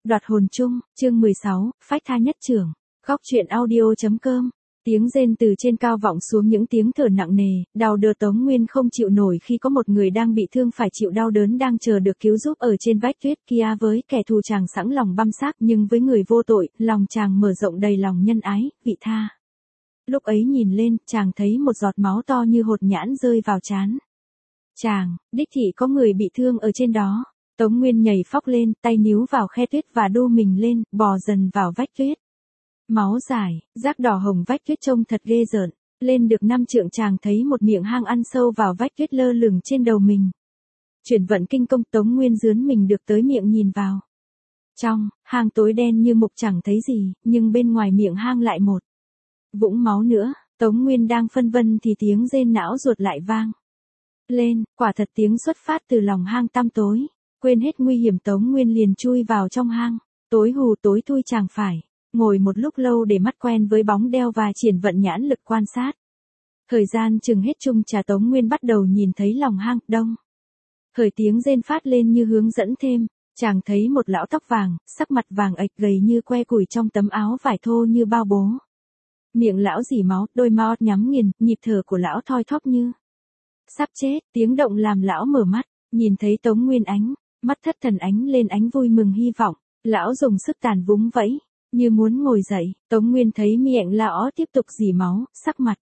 Đoạt hồn chung, chương 16, phách tha nhất trưởng. Góc truyện audio.com. Tiếng rên từ trên cao vọng xuống, những tiếng thở nặng nề, đau đớn. Tống Nguyên không chịu nổi khi có một người đang bị thương phải chịu đau đớn đang chờ được cứu giúp ở trên vách tuyết kia. Với kẻ thù chàng sẵn lòng băm xác, nhưng với người vô tội, lòng chàng mở rộng đầy lòng nhân ái, vị tha. Lúc ấy nhìn lên, chàng thấy một giọt máu to như hột nhãn rơi vào trán chàng. Đích thị có người bị thương ở trên đó. Tống Nguyên nhảy phóc lên, tay níu vào khe tuyết và đu mình lên, bò dần vào vách tuyết. Máu dài, rác đỏ hồng vách tuyết trông thật ghê rợn. Lên được 5 trượng chàng thấy một miệng hang ăn sâu vào vách tuyết lơ lửng trên đầu mình. Chuyển vận kinh công, Tống Nguyên dướn mình được tới miệng nhìn vào. Trong hang tối đen như mục, chẳng thấy gì, nhưng bên ngoài miệng hang lại một vũng máu nữa. Tống Nguyên đang phân vân thì tiếng rên não ruột lại vang lên, quả thật tiếng xuất phát từ lòng hang tăm tối. Quên hết nguy hiểm, Tống Nguyên liền chui vào trong hang. Tối hù tối thui, chàng phải ngồi một lúc lâu để mắt quen với bóng đeo và triển vận nhãn lực quan sát. Thời gian chừng hết chung trà, Tống Nguyên bắt đầu nhìn thấy lòng hang đông khởi tiếng rên phát lên như hướng dẫn thêm. Chàng thấy một lão tóc vàng, sắc mặt vàng ệch, gầy như que củi, trong tấm áo vải thô như bao bố. Miệng lão rỉ máu, đôi mắt nhắm nghiền, nhịp thở của lão thoi thóp như sắp chết. Tiếng động làm lão mở mắt, nhìn thấy Tống Nguyên, ánh mắt thất thần ánh lên ánh vui mừng hy vọng. Lão dùng sức tàn vúng vẫy, như muốn ngồi dậy. Tống Nguyên thấy miệng lão tiếp tục rỉ máu, sắc mặt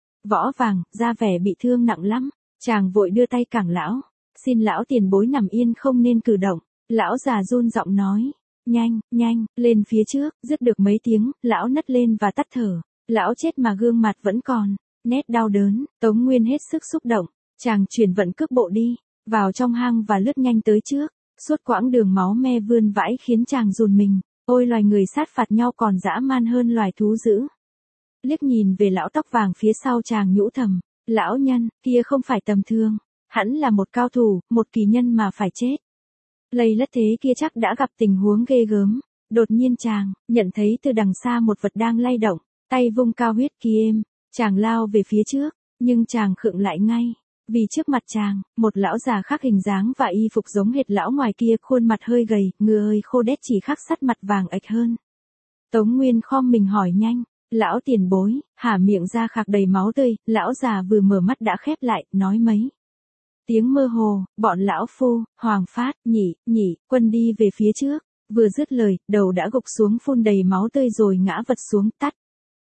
võ vàng, ra vẻ bị thương nặng lắm. Chàng vội đưa tay cản lão, xin lão tiền bối nằm yên không nên cử động. Lão già run giọng nói, nhanh, nhanh, lên phía trước. Dứt được mấy tiếng, lão nấc lên và tắt thở. Lão chết mà gương mặt vẫn còn nét đau đớn. Tống Nguyên hết sức xúc động, chàng chuyển vận cước bộ đi vào trong hang và lướt nhanh tới trước. Suốt quãng đường máu me vươn vãi khiến chàng run mình. Ôi, loài người sát phạt nhau còn dã man hơn loài thú dữ. Liếc nhìn về lão tóc vàng phía sau, chàng nhũ thầm, lão nhân kia không phải tầm thường, hẳn là một cao thủ, một kỳ nhân mà phải chết. Lây lất thế kia chắc đã gặp tình huống ghê gớm. Đột nhiên chàng nhận thấy từ đằng xa một vật đang lay động, tay vung cao huyết kỳ êm. Chàng lao về phía trước, nhưng chàng khựng lại ngay. Vì trước mặt chàng, một lão già khác hình dáng và y phục giống hệt lão ngoài kia, khuôn mặt hơi gầy, người khô đét, chỉ khác sắt mặt vàng ệch hơn. Tống Nguyên khom mình hỏi nhanh, lão tiền bối, hả miệng ra khạc đầy máu tươi. Lão già vừa mở mắt đã khép lại, nói mấy tiếng mơ hồ, bọn lão phu, Hoàng Phát, nhị, quân đi về phía trước. Vừa dứt lời, đầu đã gục xuống phun đầy máu tươi rồi ngã vật xuống tắt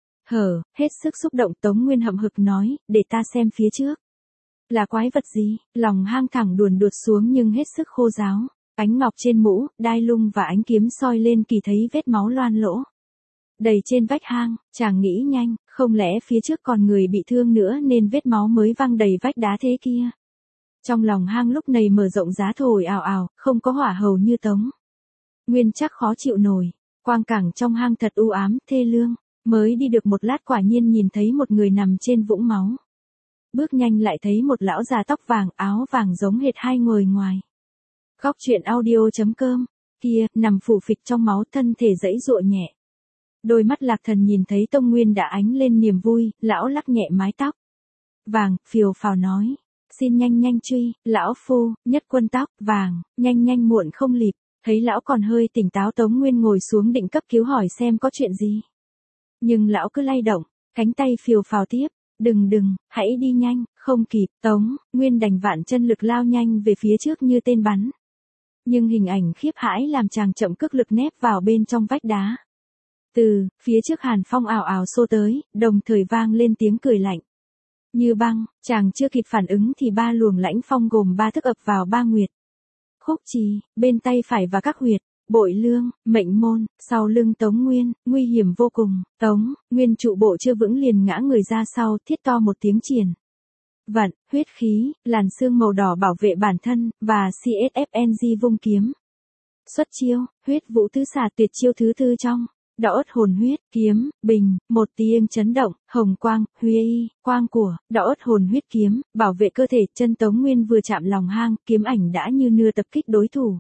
hết sức xúc động. Tống Nguyên hậm hực nói, để ta xem phía trước. Là quái vật gì? Lòng hang thẳng đuồn đuột xuống nhưng hết sức khô ráo. Ánh ngọc trên mũ, đai lung và ánh kiếm soi lên kỳ thấy vết máu loang lỗ đầy trên vách hang. Chàng nghĩ nhanh, không lẽ phía trước còn người bị thương nữa nên vết máu mới văng đầy vách đá thế kia. Trong lòng hang lúc này mở rộng, giá thổi ào ào, không có hỏa hầu như Tống Nguyên chắc khó chịu nổi. Quang cảnh trong hang thật u ám, thê lương. Mới đi được một lát, quả nhiên nhìn thấy một người nằm trên vũng máu. Bước nhanh lại thấy một lão già tóc vàng, áo vàng giống hệt hai người ngoài. Góc truyện audio.com. Kia, nằm phủ phịch trong máu, thân thể giãy giụa nhẹ. Đôi mắt lạc thần nhìn thấy Tống Nguyên đã ánh lên niềm vui. Lão lắc nhẹ mái tóc vàng, phiều phào nói, xin nhanh nhanh truy, lão phu, nhất quân tóc vàng, nhanh nhanh muộn không lịp. Thấy lão còn hơi tỉnh táo, Tống Nguyên ngồi xuống định cấp cứu hỏi xem có chuyện gì. Nhưng lão cứ lay động, cánh tay phiều phào tiếp, đừng, hãy đi nhanh. Không kịp, Tống Nguyên đành vạn chân lực lao nhanh về phía trước như tên bắn. Nhưng hình ảnh khiếp hãi làm chàng chậm cước lực nép vào bên trong vách đá. Từ phía trước hàn phong ào ào xô tới, đồng thời vang lên tiếng cười lạnh như băng. Chàng chưa kịp phản ứng thì 3 luồng lãnh phong gồm 3 thức ập vào ba nguyệt khúc trì, bên tay phải và các huyệt bội lương, mệnh môn. Sau lưng Tống Nguyên, nguy hiểm vô cùng. Tống Nguyên trụ bộ chưa vững liền ngã người ra sau, thiết to một tiếng triển vận huyết khí, làn xương màu đỏ bảo vệ bản thân, và CSFNG vung kiếm xuất chiêu, huyết vũ tứ xà, tuyệt chiêu thứ tư trong Đạo ất hồn huyết kiếm, bình, một tiếng chấn động, hồng quang, huy quang của đạo ất hồn huyết kiếm, bảo vệ cơ thể. Chân Tống Nguyên vừa chạm lòng hang, kiếm ảnh đã như nưa tập kích đối thủ.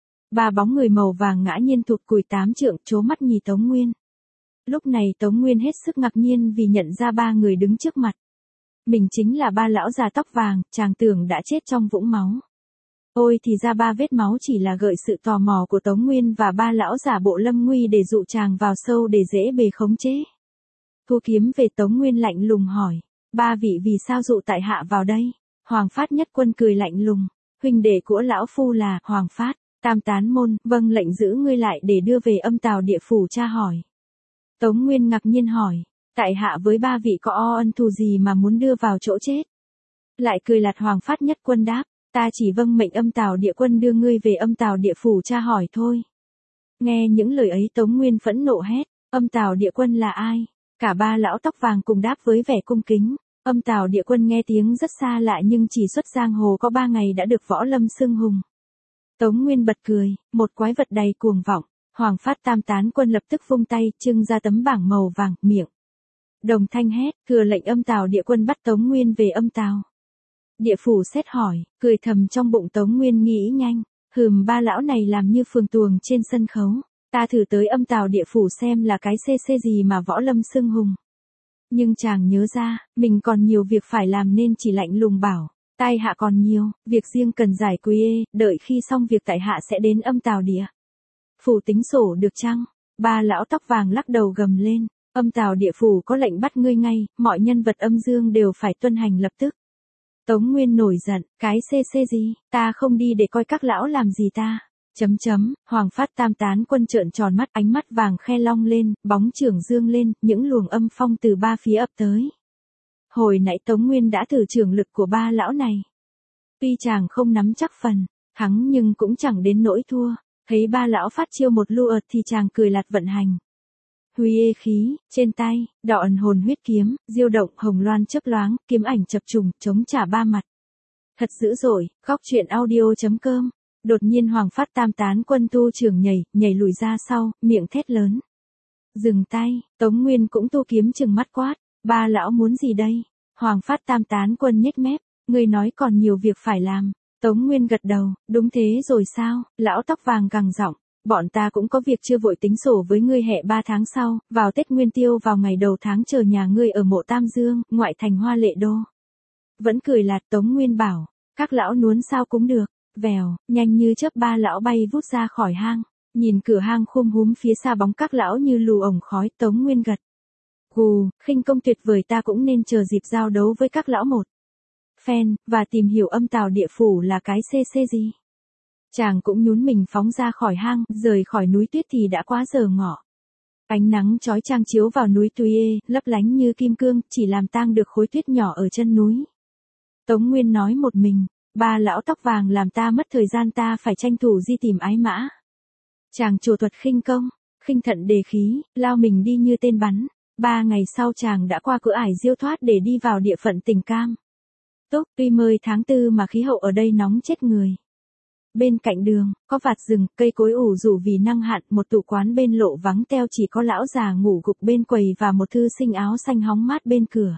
3 bóng người màu vàng ngã nhiên thụt cùi 8 trượng, trố mắt nhìn Tống Nguyên. Lúc này Tống Nguyên hết sức ngạc nhiên vì nhận ra 3 người đứng trước mặt mình chính là 3 lão già tóc vàng. Chàng tưởng đã chết trong vũng máu. Ôi thì ra ba vết máu chỉ là gợi sự tò mò của Tống Nguyên và ba lão giả bộ Lâm Nguy để dụ chàng vào sâu để dễ bề khống chế. Thu kiếm về Tống Nguyên lạnh lùng hỏi, ba vị vì sao dụ tại hạ vào đây? Hoàng Phát Nhất Quân cười lạnh lùng, huynh đệ của lão phu là Hoàng Phát, Tam Tán Môn, vâng lệnh giữ ngươi lại để đưa về Âm Tào Địa Phủ tra hỏi. Tống Nguyên ngạc nhiên hỏi, tại hạ với ba vị có ân thù gì mà muốn đưa vào chỗ chết? Lại cười lạt Hoàng Phát Nhất Quân đáp, ta chỉ vâng mệnh Âm Tào Địa Quân đưa ngươi về Âm Tào Địa Phủ tra hỏi thôi. Nghe những lời ấy Tống Nguyên phẫn nộ hét, Âm Tào Địa Quân là ai? Cả ba lão tóc vàng cùng đáp với vẻ cung kính. Âm Tào Địa Quân nghe tiếng rất xa lạ nhưng chỉ xuất giang hồ có 3 ngày đã được võ lâm xưng hùng. Tống Nguyên bật cười, một quái vật đầy cuồng vọng. Hoàng Phát Tam Tán Quân lập tức vung tay, trưng ra tấm bảng màu vàng, miệng đồng thanh hét, thừa lệnh Âm Tào Địa Quân bắt Tống Nguyên về Âm Tào Địa Phủ xét hỏi, cười thầm trong bụng Tống Nguyên nghĩ nhanh, ba lão này làm như phường tuồng trên sân khấu, ta thử tới Âm Tào Địa Phủ xem là cái CC gì mà võ lâm xưng hùng. Nhưng chàng nhớ ra, mình còn nhiều việc phải làm nên chỉ lạnh lùng bảo, tai hạ còn nhiều, việc riêng cần giải quyết, đợi khi xong việc tại hạ sẽ đến Âm Tào Địa Phủ tính sổ được chăng? Ba lão tóc vàng lắc đầu gầm lên, Âm Tào Địa Phủ có lệnh bắt ngươi ngay, mọi nhân vật âm dương đều phải tuân hành lập tức. Tống Nguyên nổi giận, cái CC gì, ta không đi để coi các lão làm gì ta. Hoàng Phát Tam Tán Quân trợn tròn mắt, ánh mắt vàng khe long lên, bóng chưởng dương lên, những luồng âm phong từ ba phía ập tới. Hồi nãy Tống Nguyên đã thử chưởng lực của ba lão này. Tuy chàng không nắm chắc phần thắng nhưng cũng chẳng đến nỗi thua, thấy ba lão phát chiêu một lu ợt thì chàng cười lạt vận hành. Huy khí, trên tay, đỏ ẩn hồn huyết kiếm, diêu động hồng loan chớp loáng, kiếm ảnh chập trùng, chống trả ba mặt. Thật dữ dội, góc truyện audio.com. Đột nhiên Hoàng Phát Tam Tán Quân tu trường nhảy lùi ra sau, miệng thét lớn. Dừng tay, Tống Nguyên cũng tu kiếm chừng mắt quát, ba lão muốn gì đây? Hoàng Phát Tam Tán Quân nhếch mép, ngươi nói còn nhiều việc phải làm. Tống Nguyên gật đầu, đúng thế rồi sao? Lão tóc vàng gằn giọng, bọn ta cũng có việc chưa vội tính sổ với ngươi, hẹ 3 tháng sau, vào Tết Nguyên Tiêu vào ngày đầu tháng chờ nhà ngươi ở mộ Tam Dương, ngoại thành Hoa Lệ Đô. Vẫn cười lạt Tống Nguyên bảo, các lão nuốn sao cũng được. Vèo, nhanh như chớp ba lão bay vút ra khỏi hang, nhìn cửa hang khum húm phía xa bóng các lão như lù ổng khói. Tống Nguyên gật gù, khinh công tuyệt vời, ta cũng nên chờ dịp giao đấu với các lão một phen, và tìm hiểu Âm Tào Địa Phủ là cái CC gì. Chàng cũng nhún mình phóng ra khỏi hang, rời khỏi núi tuyết thì đã quá giờ ngọ. Ánh nắng chói chang chiếu vào núi Tuế, lấp lánh như kim cương, chỉ làm tang được khối tuyết nhỏ ở chân núi. Tống Nguyên nói một mình, ba lão tóc vàng làm ta mất thời gian, ta phải tranh thủ đi tìm Ái Mã. Chàng trổ thuật khinh công, khinh thận đề khí, lao mình đi như tên bắn. 3 ngày sau chàng đã qua cửa ải Diêu Thoát để đi vào địa phận tỉnh Cam Túc. Tuy mới tháng 4 mà khí hậu ở đây nóng chết người. Bên cạnh đường, có vạt rừng, cây cối ủ rủ vì năng hạn, một tụ quán bên lộ vắng teo chỉ có lão già ngủ gục bên quầy và một thư sinh áo xanh hóng mát bên cửa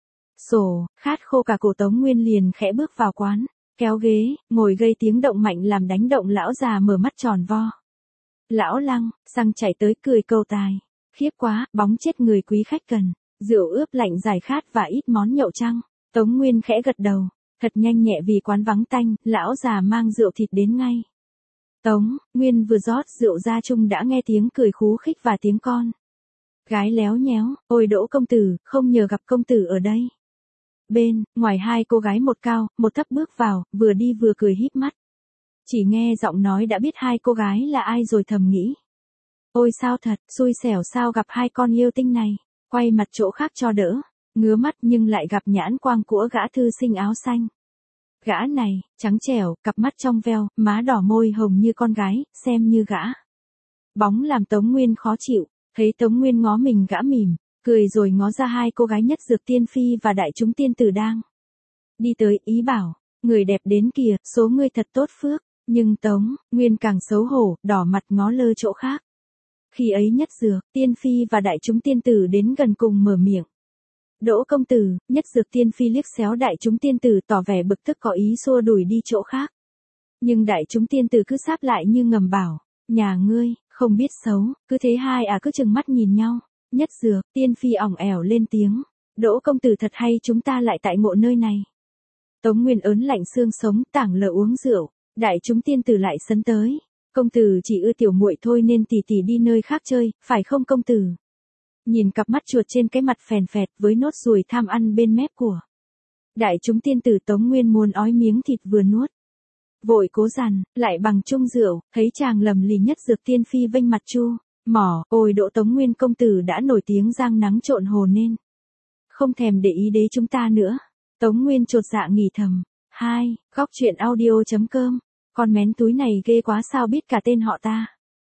sổ. Khát khô cả cổ, Tống Nguyên liền khẽ bước vào quán, kéo ghế, ngồi gây tiếng động mạnh làm đánh động lão già mở mắt tròn vo. Lão Lăng, xăng chạy tới cười câu tài. Khiếp quá, bóng chết người, quý khách cần rượu ướp lạnh giải khát và ít món nhậu chăng? Tống Nguyên khẽ gật đầu, thật nhanh nhẹ vì quán vắng tanh, lão già mang rượu thịt đến ngay. Tống Nguyên vừa rót rượu ra chung đã nghe tiếng cười khú khích và tiếng con gái léo nhéo, ôi Đỗ công tử, không nhờ gặp công tử ở đây. Bên ngoài hai cô gái một cao, một thấp bước vào, vừa đi vừa cười híp mắt. Chỉ nghe giọng nói đã biết hai cô gái là ai rồi, thầm nghĩ. Ôi sao thật, xui xẻo sao gặp hai con yêu tinh này, quay mặt chỗ khác cho đỡ, ngứa mắt nhưng lại gặp nhãn quang của gã thư sinh áo xanh. Gã này, trắng trẻo, cặp mắt trong veo, má đỏ môi hồng như con gái, xem như gã bóng làm Tống Nguyên khó chịu, thấy Tống Nguyên ngó mình gã mỉm, cười rồi ngó ra hai cô gái Nhất Dược Tiên Phi và Đại Chúng Tiên Tử đang đi tới, ý bảo, người đẹp đến kìa, số ngươi thật tốt phước, nhưng Tống Nguyên càng xấu hổ, đỏ mặt ngó lơ chỗ khác. Khi ấy Nhất Dược Tiên Phi và Đại Chúng Tiên Tử đến gần cùng mở miệng. Đỗ công tử, Nhất Dược Tiên Phi liếc xéo Đại Chúng Tiên Tử tỏ vẻ bực tức có ý xua đuổi đi chỗ khác. Nhưng Đại Chúng Tiên Tử cứ sáp lại như ngầm bảo, nhà ngươi, không biết xấu, cứ thế hai cứ chừng mắt nhìn nhau. Nhất Dược Tiên Phi ỏng ẻo lên tiếng, Đỗ công tử thật hay, chúng ta lại tại ngộ nơi này. Tống Nguyên ớn lạnh xương sống, tảng lờ uống rượu, Đại chúng tiên tử lại sấn tới. Công tử chỉ ưa tiểu muội thôi nên tỷ tỷ đi nơi khác chơi, phải không công tử? Nhìn cặp mắt chuột trên cái mặt phèn phẹt với nốt ruồi tham ăn bên mép của đại chúng tiên tử, Tống Nguyên muốn ói miếng thịt vừa nuốt. Vội cố dằn, lại bằng chung rượu, thấy chàng lầm lì nhất dược tiên phi vênh mặt chu. Mỏ, ôi độ Tống Nguyên công tử đã nổi tiếng giang nắng trộn hồ nên không thèm để ý đế chúng ta nữa. Tống Nguyên chột dạ nghỉ thầm. Góc truyện audio.com. Con mén túi này ghê quá, sao biết cả tên họ ta.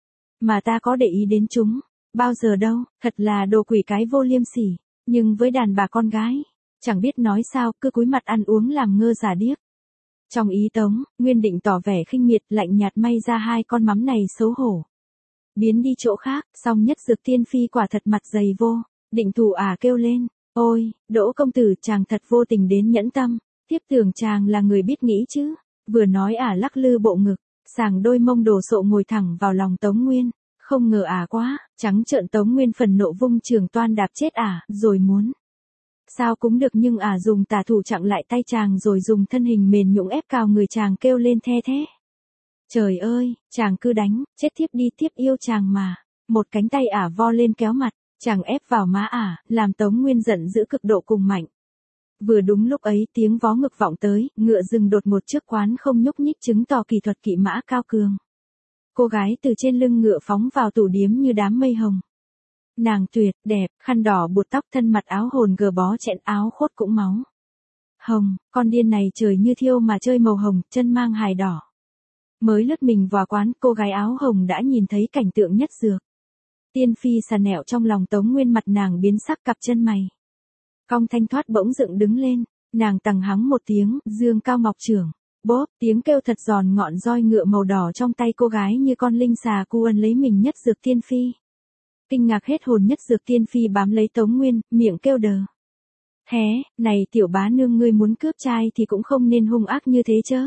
Mà ta có để ý đến chúng bao giờ đâu, thật là đồ quỷ cái vô liêm sỉ. Nhưng với đàn bà con gái, chẳng biết nói sao, cứ cúi mặt ăn uống làm ngơ giả điếc. Trong ý Tống Nguyên định tỏ vẻ khinh miệt, lạnh nhạt may ra hai con mắm này xấu hổ biến đi chỗ khác, song nhất dược tiên phi quả thật mặt dày vô, định thủ kêu lên. Ôi, Đỗ công tử, chàng thật vô tình đến nhẫn tâm, tiếp tưởng chàng là người biết nghĩ chứ. Vừa nói lắc lư bộ ngực, sàng đôi mông đồ sộ ngồi thẳng vào lòng Tống Nguyên. Không ngờ quá, trắng trợn. Tống Nguyên phần nộ vung trường toan đạp chết rồi muốn. Sao cũng được, nhưng dùng tà thủ chặn lại tay chàng rồi dùng thân hình mềm nhũn ép cào người chàng, kêu lên the thế. Trời ơi, chàng cứ đánh, chết thiếp đi, thiếp yêu chàng mà. Một cánh tay vo lên kéo mặt, chàng ép vào má làm Tống Nguyên giận dữ cực độ cùng mạnh. Vừa đúng lúc ấy tiếng vó ngực vọng tới, ngựa dừng đột ngột trước quán không nhúc nhích, chứng tỏ kỹ thuật kỵ mã cao cường. Cô gái từ trên lưng ngựa phóng vào tủ điếm như đám mây hồng. Nàng tuyệt đẹp, khăn đỏ buộc tóc, thân mặt áo hồn gờ bó chẹn, áo khốt cũng máu hồng. Con điên này trời như thiêu mà chơi màu hồng, chân mang hài đỏ. Mới lướt mình vào quán, cô gái áo hồng đã nhìn thấy cảnh tượng nhất dược tiên phi xà nẹo trong lòng Tống Nguyên. Mặt nàng biến sắc, cặp chân mày cong thanh thoát bỗng dựng đứng lên. Nàng tằng hắng một tiếng, dương cao ngọc chưởng, bóp, tiếng kêu thật giòn, ngọn roi ngựa màu đỏ trong tay cô gái như con linh xà cu ân lấy mình. Nhất dược tiên phi kinh ngạc hết hồn. Nhất dược tiên phi bám lấy Tống Nguyên, miệng kêu đờ. Thế, này tiểu bá nương, ngươi muốn cướp trai thì cũng không nên hung ác như thế chớ.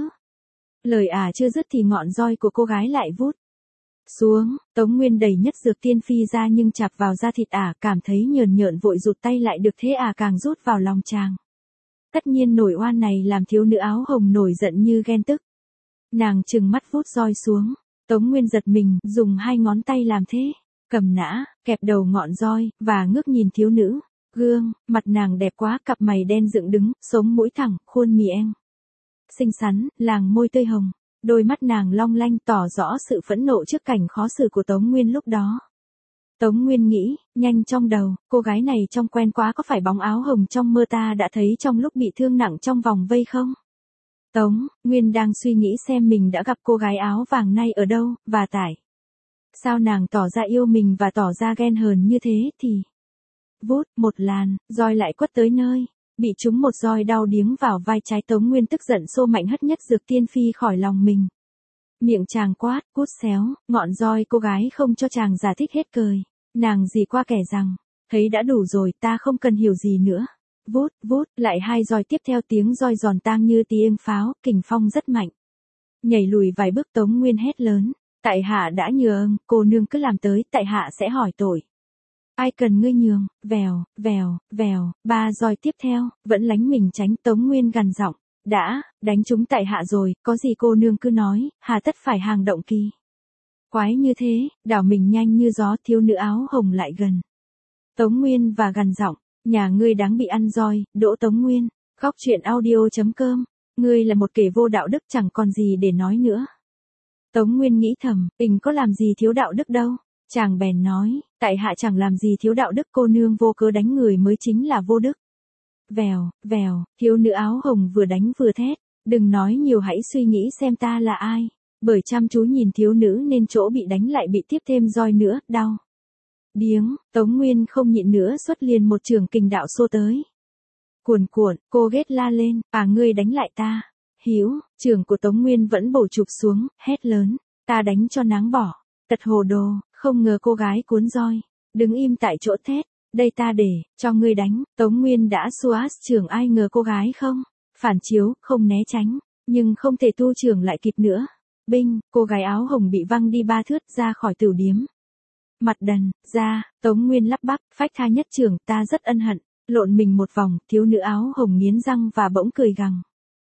Lời chưa dứt thì ngọn roi của cô gái lại vút xuống. Tống Nguyên đẩy nhất dược tiên phi ra, nhưng chạm vào da thịt cảm thấy nhờn nhợn, vội rụt tay lại, được thế càng rút vào lòng chàng. Tất nhiên nổi oan này làm thiếu nữ áo hồng nổi giận như ghen tức. Nàng trừng mắt vút roi xuống. Tống Nguyên giật mình, dùng hai ngón tay làm thế, cầm nã, kẹp đầu ngọn roi, và ngước nhìn thiếu nữ. Gương, mặt nàng đẹp quá, cặp mày đen dựng đứng, sống mũi thẳng, khuôn mì eng xinh xắn, làng môi tươi hồng. Đôi mắt nàng long lanh, tỏ rõ sự phẫn nộ trước cảnh khó xử của Tống Nguyên lúc đó. Tống Nguyên nghĩ, nhanh trong đầu, cô gái này trông quen quá, có phải bóng áo hồng trong mơ ta đã thấy trong lúc bị thương nặng trong vòng vây không? Tống Nguyên đang suy nghĩ xem mình đã gặp cô gái áo vàng này ở đâu, và tại sao nàng tỏ ra yêu mình và tỏ ra ghen hờn như thế thì... Vút, một làn, roi lại quất tới nơi. Bị trúng một roi đau điếng vào vai trái. Tống Nguyên tức giận xô mạnh hất nhất dược tiên phi khỏi lòng mình. Miệng chàng quát, cút xéo, ngọn roi cô gái không cho chàng giải thích hết cười. Nàng dì qua kẻ rằng, thấy đã đủ rồi, ta không cần hiểu gì nữa. Vút, vút, lại hai roi tiếp theo, tiếng roi giòn tang như tiếng pháo, kình phong rất mạnh. Nhảy lùi vài bước, Tống Nguyên hét lớn, tại hạ đã nhường, cô nương cứ làm tới, tại hạ sẽ hỏi tội. Ai cần ngươi nhường, vèo, vèo, vèo, ba roi tiếp theo, vẫn lánh mình tránh. Tống Nguyên gằn giọng, đã, đánh chúng tại hạ rồi, có gì cô nương cứ nói, hà tất phải hàng động kỳ quái như thế. Đảo mình nhanh như gió, thiếu nữ áo hồng lại gần Tống Nguyên và gằn giọng, nhà ngươi đáng bị ăn roi. Đỗ Tống Nguyên. Góc truyện audio.com. Ngươi là một kẻ vô đạo đức, chẳng còn gì để nói nữa. Tống Nguyên nghĩ thầm, mình có làm gì thiếu đạo đức đâu. Chàng bèn nói, tại hạ chẳng làm gì thiếu đạo đức, cô nương vô cớ đánh người mới chính là vô đức. Vèo, vèo, thiếu nữ áo hồng vừa đánh vừa thét, đừng nói nhiều, hãy suy nghĩ xem ta là ai. Bởi chăm chú nhìn thiếu nữ nên chỗ bị đánh lại bị tiếp thêm roi nữa, đau. Điếng, Tống Nguyên không nhịn nữa, xuất liền một trường kình đạo xô tới. Cuồn cuộn, cô ghét la lên, ngươi đánh lại ta. Hiếu, trường của Tống Nguyên vẫn bổ chụp xuống, hét lớn, ta đánh cho náng bỏ. Tật hồ đồ, không ngờ cô gái cuốn roi, đứng im tại chỗ thét, đây ta để cho ngươi đánh. Tống Nguyên đã xua trường, ai ngờ cô gái không phản chiếu, không né tránh, nhưng không thể tu trường lại kịp nữa. Binh, cô gái áo hồng bị văng đi 3 thước ra khỏi tửu điếm. Mặt đần ra, Tống Nguyên lắp bắp, phách tha nhất trường, ta rất ân hận. Lộn mình một vòng, thiếu nữ áo hồng nghiến răng và bỗng cười gằn.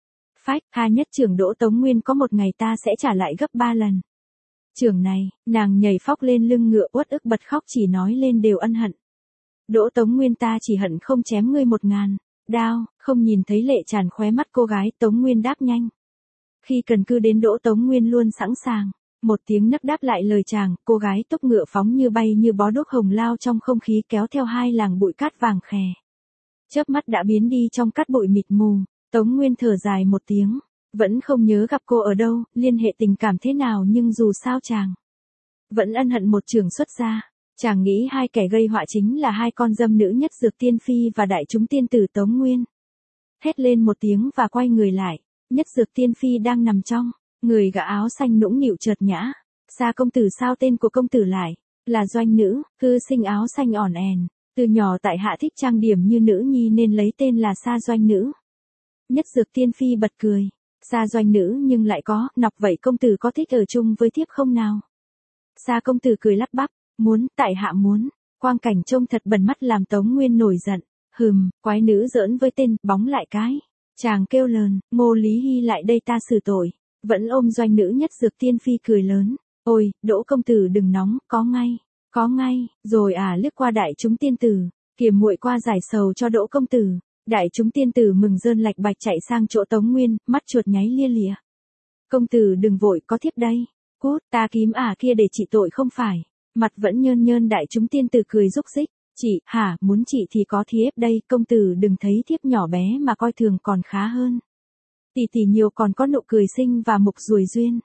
Phách, tha nhất trưởng Đỗ Tống Nguyên có một ngày ta sẽ trả lại gấp 3 lần. Trưởng này, nàng nhảy phóc lên lưng ngựa uất ức bật khóc chỉ nói lên đều ân hận. Đỗ Tống Nguyên ta chỉ hận không chém ngươi 1000 đao, không nhìn thấy lệ tràn khóe mắt cô gái. Tống Nguyên đáp nhanh. Khi cần cư đến Đỗ Tống Nguyên luôn sẵn sàng. Một tiếng nấc đáp lại lời chàng, cô gái tốc ngựa phóng như bay như bó đuốc hồng lao trong không khí kéo theo 2 làng bụi cát vàng khè. Chớp mắt đã biến đi trong cát bụi mịt mù. Tống Nguyên thở dài một tiếng, vẫn không nhớ gặp cô ở đâu, liên hệ tình cảm thế nào, nhưng dù sao chàng vẫn ân hận một trường xuất ra. Chàng nghĩ 2 kẻ gây họa chính là 2 con dâm nữ Nhất Dược Tiên Phi và đại chúng tiên tử Tống Nguyên. Thét lên một tiếng và quay người lại, Nhất Dược Tiên Phi đang nằm trong, người gã áo xanh nũng nịu chợt nhã. Sa công tử sao tên của công tử lại là Doanh nữ, thư sinh áo xanh ỏn ẻn, từ nhỏ tại hạ thích trang điểm như nữ nhi nên lấy tên là Sa Doanh nữ. Nhất Dược Tiên Phi bật cười, Sa Doanh nữ nhưng lại có, nọc vậy công tử có thích ở chung với thiếp không nào? Sa công tử cười lắp bắp, muốn, tại hạ muốn. Quang cảnh trông thật bẩn mắt làm Tống Nguyên nổi giận, quái nữ giỡn với tên, bóng lại cái. Chàng kêu lớn, Ngô Lý Hy lại đây ta xử tội. Vẫn ôm Doanh nữ. Nhất Dược Tiên Phi cười lớn, ôi, Đỗ công tử đừng nóng, có ngay, rồi liếc qua đại chúng tiên tử, kìa muội qua giải sầu cho Đỗ công tử. Đại chúng tiên tử mừng rơn lạch bạch chạy sang chỗ Tống Nguyên, mắt chuột nháy lia lịa. Công tử đừng vội, có thiếp đây. Cút, ta kiếm kia để trị tội không phải. Mặt vẫn nhơn nhơn đại chúng tiên tử cười rúc rích. Chị, muốn chị thì có thiếp đây, công tử đừng thấy thiếp nhỏ bé mà coi thường còn khá hơn. Tỷ nhiều còn có nụ cười xinh và mục ruồi duyên.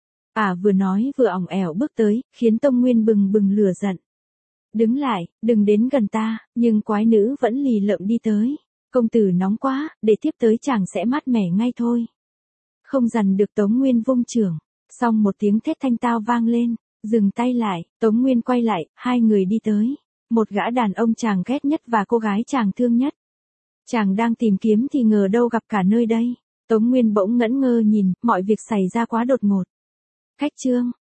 Vừa nói vừa ỏng ẻo bước tới, khiến Tống Nguyên bừng bừng lửa giận. Đứng lại, đừng đến gần ta, nhưng quái nữ vẫn lì lợm đi tới. Công tử nóng quá, để tiếp tới chàng sẽ mát mẻ ngay thôi. Không dằn được Tống Nguyên vung chưởng, xong một tiếng thét thanh tao vang lên, dừng tay lại, Tống Nguyên quay lại, 2 người đi tới. Một gã đàn ông chàng ghét nhất và cô gái chàng thương nhất. Chàng đang tìm kiếm thì ngờ đâu gặp cả nơi đây. Tống Nguyên bỗng ngẩn ngơ nhìn, mọi việc xảy ra quá đột ngột. Khách trương,